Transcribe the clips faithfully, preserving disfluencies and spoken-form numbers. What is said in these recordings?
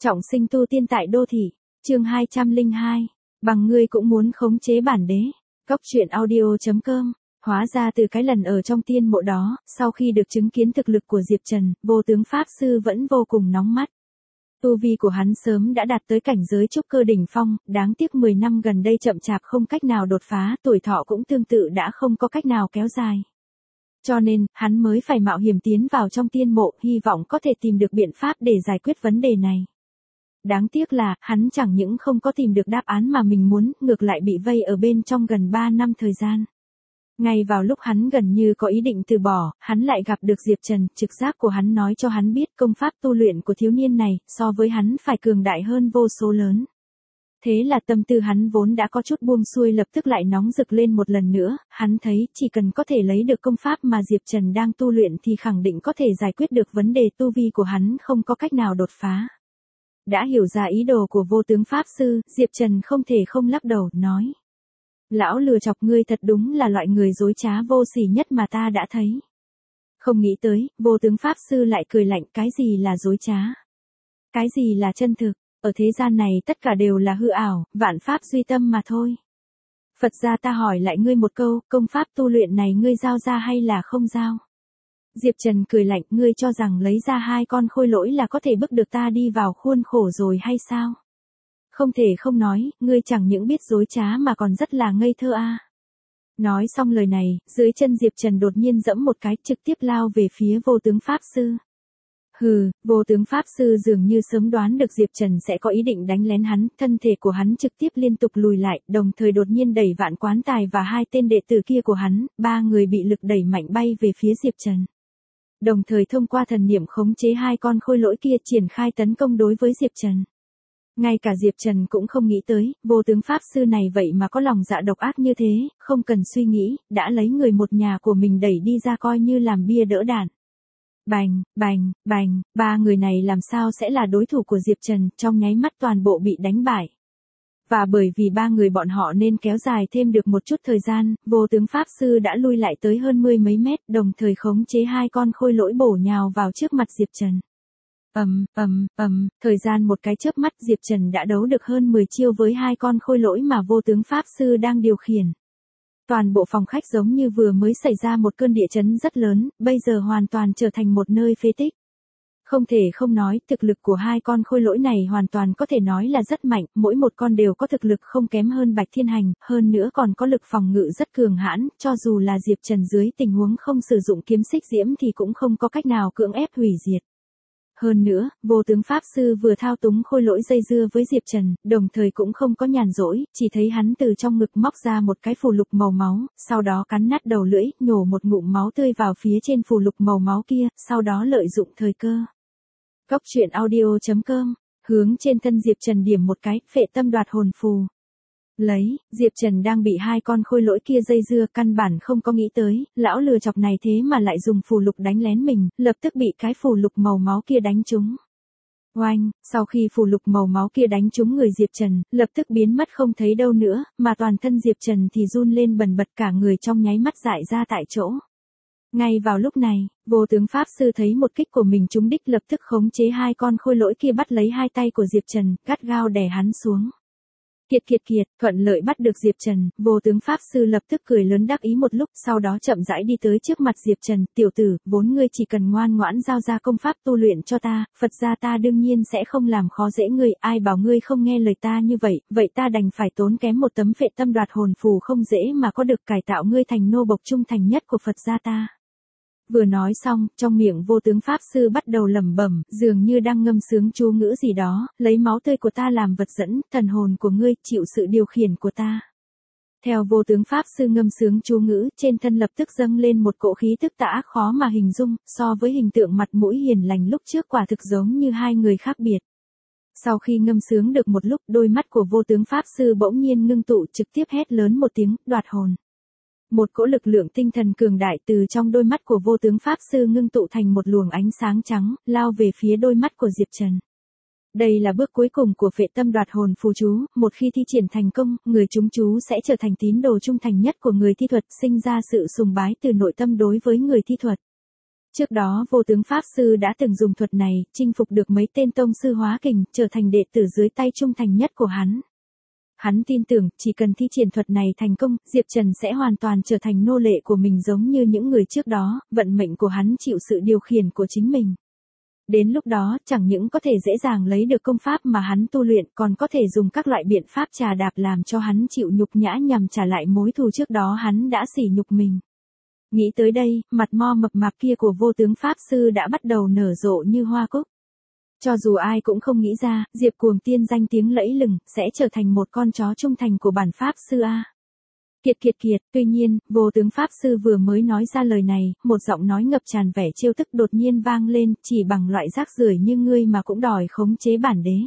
Trọng sinh tu tiên tại đô thị, chương hai trăm lẻ hai, bằng ngươi cũng muốn khống chế bản đế. Cóc truyện audio.com. Hóa ra từ cái lần ở trong tiên mộ đó, sau khi được chứng kiến thực lực của Diệp Trần, vô tướng Pháp Sư vẫn vô cùng nóng mắt. Tu vi của hắn sớm đã đạt tới cảnh giới trúc cơ đỉnh phong, đáng tiếc mười năm gần đây chậm chạp không cách nào đột phá, tuổi thọ cũng tương tự đã không có cách nào kéo dài. Cho nên, hắn mới phải mạo hiểm tiến vào trong tiên mộ, hy vọng có thể tìm được biện pháp để giải quyết vấn đề này. Đáng tiếc là, hắn chẳng những không có tìm được đáp án mà mình muốn, ngược lại bị vây ở bên trong gần ba năm thời gian. Ngay vào lúc hắn gần như có ý định từ bỏ, hắn lại gặp được Diệp Trần, trực giác của hắn nói cho hắn biết công pháp tu luyện của thiếu niên này, so với hắn phải cường đại hơn vô số lớn. Thế là tâm tư hắn vốn đã có chút buông xuôi lập tức lại nóng rực lên một lần nữa, hắn thấy chỉ cần có thể lấy được công pháp mà Diệp Trần đang tu luyện thì khẳng định có thể giải quyết được vấn đề tu vi của hắn không có cách nào đột phá. Đã hiểu ra ý đồ của vô tướng Pháp Sư, Diệp Trần không thể không lắc đầu, nói. Lão lừa chọc ngươi thật đúng là loại người dối trá vô sỉ nhất mà ta đã thấy. Không nghĩ tới, vô tướng Pháp Sư lại cười lạnh, cái gì là dối trá? Cái gì là chân thực? Ở thế gian này tất cả đều là hư ảo, vạn pháp duy tâm mà thôi. Phật gia ta hỏi lại ngươi một câu, công pháp tu luyện này ngươi giao ra hay là không giao? Diệp Trần cười lạnh, ngươi cho rằng lấy ra hai con khôi lỗi là có thể bức được ta đi vào khuôn khổ rồi hay sao? Không thể không nói, ngươi chẳng những biết dối trá mà còn rất là ngây thơ a. À. Nói xong lời này, dưới chân Diệp Trần đột nhiên giẫm một cái trực tiếp lao về phía vô tướng Pháp Sư. Hừ, vô tướng Pháp Sư dường như sớm đoán được Diệp Trần sẽ có ý định đánh lén hắn, thân thể của hắn trực tiếp liên tục lùi lại, đồng thời đột nhiên đẩy Vạn Quán Tài và hai tên đệ tử kia của hắn, ba người bị lực đẩy mạnh bay về phía Diệp Trần. Đồng thời thông qua thần niệm khống chế hai con khôi lỗi kia triển khai tấn công đối với Diệp Trần. Ngay cả Diệp Trần cũng không nghĩ tới, vô tướng Pháp Sư này vậy mà có lòng dạ độc ác như thế, không cần suy nghĩ, đã lấy người một nhà của mình đẩy đi ra coi như làm bia đỡ đạn. Bành, bành, bành, ba người này làm sao sẽ là đối thủ của Diệp Trần, trong nháy mắt toàn bộ bị đánh bại. Và bởi vì ba người bọn họ nên kéo dài thêm được một chút thời gian, vô tướng Pháp Sư đã lui lại tới hơn mươi mấy mét, đồng thời khống chế hai con khôi lỗi bổ nhào vào trước mặt Diệp Trần. Ầm, ầm, ầm, thời gian một cái chớp mắt Diệp Trần đã đấu được hơn mười chiêu với hai con khôi lỗi mà vô tướng Pháp Sư đang điều khiển. Toàn bộ phòng khách giống như vừa mới xảy ra một cơn địa chấn rất lớn, bây giờ hoàn toàn trở thành một nơi phế tích. Không thể không nói, thực lực của hai con khôi lỗi này hoàn toàn có thể nói là rất mạnh, mỗi một con đều có thực lực không kém hơn Bạch Thiên Hành, hơn nữa còn có lực phòng ngự rất cường hãn, cho dù là Diệp Trần dưới tình huống không sử dụng kiếm xích diễm thì cũng không có cách nào cưỡng ép hủy diệt. Hơn nữa, vô tướng Pháp Sư vừa thao túng khôi lỗi dây dưa với Diệp Trần, đồng thời cũng không có nhàn rỗi, chỉ thấy hắn từ trong ngực móc ra một cái phù lục màu máu, sau đó cắn nát đầu lưỡi, nhổ một ngụm máu tươi vào phía trên phù lục màu máu kia, sau đó lợi dụng thời cơ. Cóc truyện audio.com, hướng trên thân Diệp Trần điểm một cái, phệ tâm đoạt hồn phù. Lấy, Diệp Trần đang bị hai con khôi lỗi kia dây dưa, căn bản không có nghĩ tới, lão lừa chọc này thế mà lại dùng phù lục đánh lén mình, lập tức bị cái phù lục màu máu kia đánh trúng. Oanh, sau khi phù lục màu máu kia đánh trúng người Diệp Trần, lập tức biến mất không thấy đâu nữa, mà toàn thân Diệp Trần thì run lên bần bật, cả người trong nháy mắt dại ra tại chỗ. Ngay vào lúc này, vô tướng Pháp Sư thấy một kích của mình trúng đích, lập tức khống chế hai con khôi lỗi kia bắt lấy hai tay của Diệp Trần, gắt gao đè hắn xuống. Kiệt kiệt kiệt, thuận lợi bắt được Diệp Trần, vô tướng Pháp Sư lập tức cười lớn đắc ý một lúc, sau đó chậm rãi đi tới trước mặt Diệp Trần, tiểu tử, vốn ngươi chỉ cần ngoan ngoãn giao ra công pháp tu luyện cho ta, Phật gia ta đương nhiên sẽ không làm khó dễ ngươi, ai bảo ngươi không nghe lời ta như vậy, vậy ta đành phải tốn kém một tấm phệ tâm đoạt hồn phù không dễ mà có được, cải tạo ngươi thành nô bộc trung thành nhất của Phật gia ta. Vừa nói xong, trong miệng vô tướng Pháp Sư bắt đầu lẩm bẩm, dường như đang ngâm sướng chú ngữ gì đó, lấy máu tươi của ta làm vật dẫn, thần hồn của ngươi chịu sự điều khiển của ta. Theo vô tướng Pháp Sư ngâm sướng chú ngữ, trên thân lập tức dâng lên một cỗ khí tức tà ác khó mà hình dung, so với hình tượng mặt mũi hiền lành lúc trước quả thực giống như hai người khác biệt. Sau khi ngâm sướng được một lúc, đôi mắt của vô tướng Pháp Sư bỗng nhiên ngưng tụ, trực tiếp hét lớn một tiếng, đoạt hồn. Một cỗ lực lượng tinh thần cường đại từ trong đôi mắt của vô tướng Pháp Sư ngưng tụ thành một luồng ánh sáng trắng, lao về phía đôi mắt của Diệp Trần. Đây là bước cuối cùng của phệ tâm đoạt hồn phù chú, một khi thi triển thành công, người trúng chú sẽ trở thành tín đồ trung thành nhất của người thi thuật, sinh ra sự sùng bái từ nội tâm đối với người thi thuật. Trước đó vô tướng Pháp Sư đã từng dùng thuật này, chinh phục được mấy tên tông sư hóa kình, trở thành đệ tử dưới tay trung thành nhất của hắn. Hắn tin tưởng, chỉ cần thi triển thuật này thành công, Diệp Trần sẽ hoàn toàn trở thành nô lệ của mình giống như những người trước đó, vận mệnh của hắn chịu sự điều khiển của chính mình. Đến lúc đó, chẳng những có thể dễ dàng lấy được công pháp mà hắn tu luyện, còn có thể dùng các loại biện pháp trà đạp làm cho hắn chịu nhục nhã nhằm trả lại mối thù trước đó hắn đã sỉ nhục mình. Nghĩ tới đây, mặt mo mập mạp kia của vô tướng Pháp Sư đã bắt đầu nở rộ như hoa cúc. Cho dù ai cũng không nghĩ ra, Diệp Cuồng Tiên danh tiếng lẫy lừng, sẽ trở thành một con chó trung thành của bản Pháp Sư A. Kiệt kiệt kiệt, tuy nhiên, vô tướng Pháp Sư vừa mới nói ra lời này, một giọng nói ngập tràn vẻ trêu tức đột nhiên vang lên, chỉ bằng loại rác rưởi như ngươi mà cũng đòi khống chế bản đế.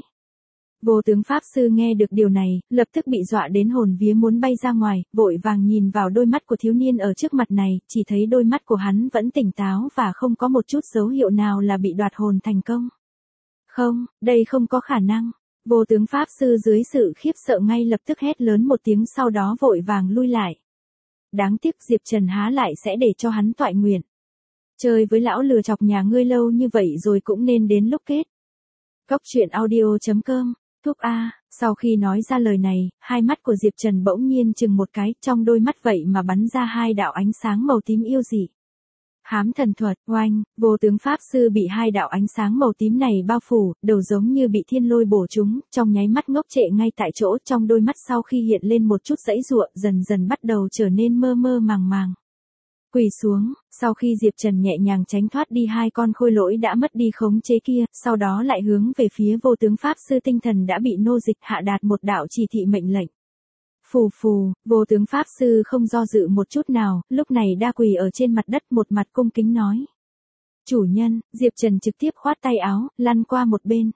Vô tướng Pháp Sư nghe được điều này, lập tức bị dọa đến hồn vía muốn bay ra ngoài, vội vàng nhìn vào đôi mắt của thiếu niên ở trước mặt này, chỉ thấy đôi mắt của hắn vẫn tỉnh táo và không có một chút dấu hiệu nào là bị đoạt hồn thành công. Không, đây không có khả năng. Vô tướng Pháp Sư dưới sự khiếp sợ ngay lập tức hét lớn một tiếng sau đó vội vàng lui lại. Đáng tiếc Diệp Trần há lại sẽ để cho hắn toại nguyện. Chơi với lão lừa chọc nhà ngươi lâu như vậy rồi cũng nên đến lúc kết. Cốc truyện audio chấm com, Thúc A, sau khi nói ra lời này, hai mắt của Diệp Trần bỗng nhiên chừng một cái, trong đôi mắt vậy mà bắn ra hai đạo ánh sáng màu tím yêu dị. Hám thần thuật, oanh, vô tướng Pháp Sư bị hai đạo ánh sáng màu tím này bao phủ, đầu giống như bị thiên lôi bổ trúng, trong nháy mắt ngốc trệ ngay tại chỗ, trong đôi mắt sau khi hiện lên một chút giãy giụa, dần dần bắt đầu trở nên mơ mơ màng màng. Quỳ xuống, sau khi Diệp Trần nhẹ nhàng tránh thoát đi hai con khôi lỗi đã mất đi khống chế kia, sau đó lại hướng về phía vô tướng Pháp Sư tinh thần đã bị nô dịch hạ đạt một đạo chỉ thị mệnh lệnh. Phù phù, vô tướng Pháp Sư không do dự một chút nào, lúc này đa quỳ ở trên mặt đất một mặt cung kính nói. Chủ nhân, Diệp Trần trực tiếp khoát tay áo, lăn qua một bên.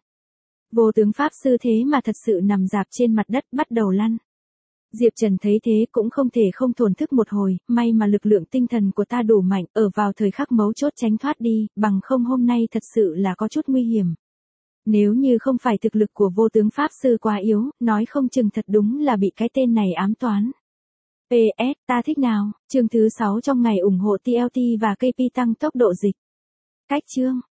Vô tướng Pháp Sư thế mà thật sự nằm rạp trên mặt đất bắt đầu lăn. Diệp Trần thấy thế cũng không thể không thổn thức một hồi, may mà lực lượng tinh thần của ta đủ mạnh, ở vào thời khắc mấu chốt tránh thoát đi, bằng không hôm nay thật sự là có chút nguy hiểm. Nếu như không phải thực lực của vô tướng Pháp Sư quá yếu, nói không chừng thật đúng là bị cái tên này ám toán. pê ét, ta thích nào, chương thứ sáu trong ngày ủng hộ tê lờ tê và ca pê tăng tốc độ dịch. Cách chương.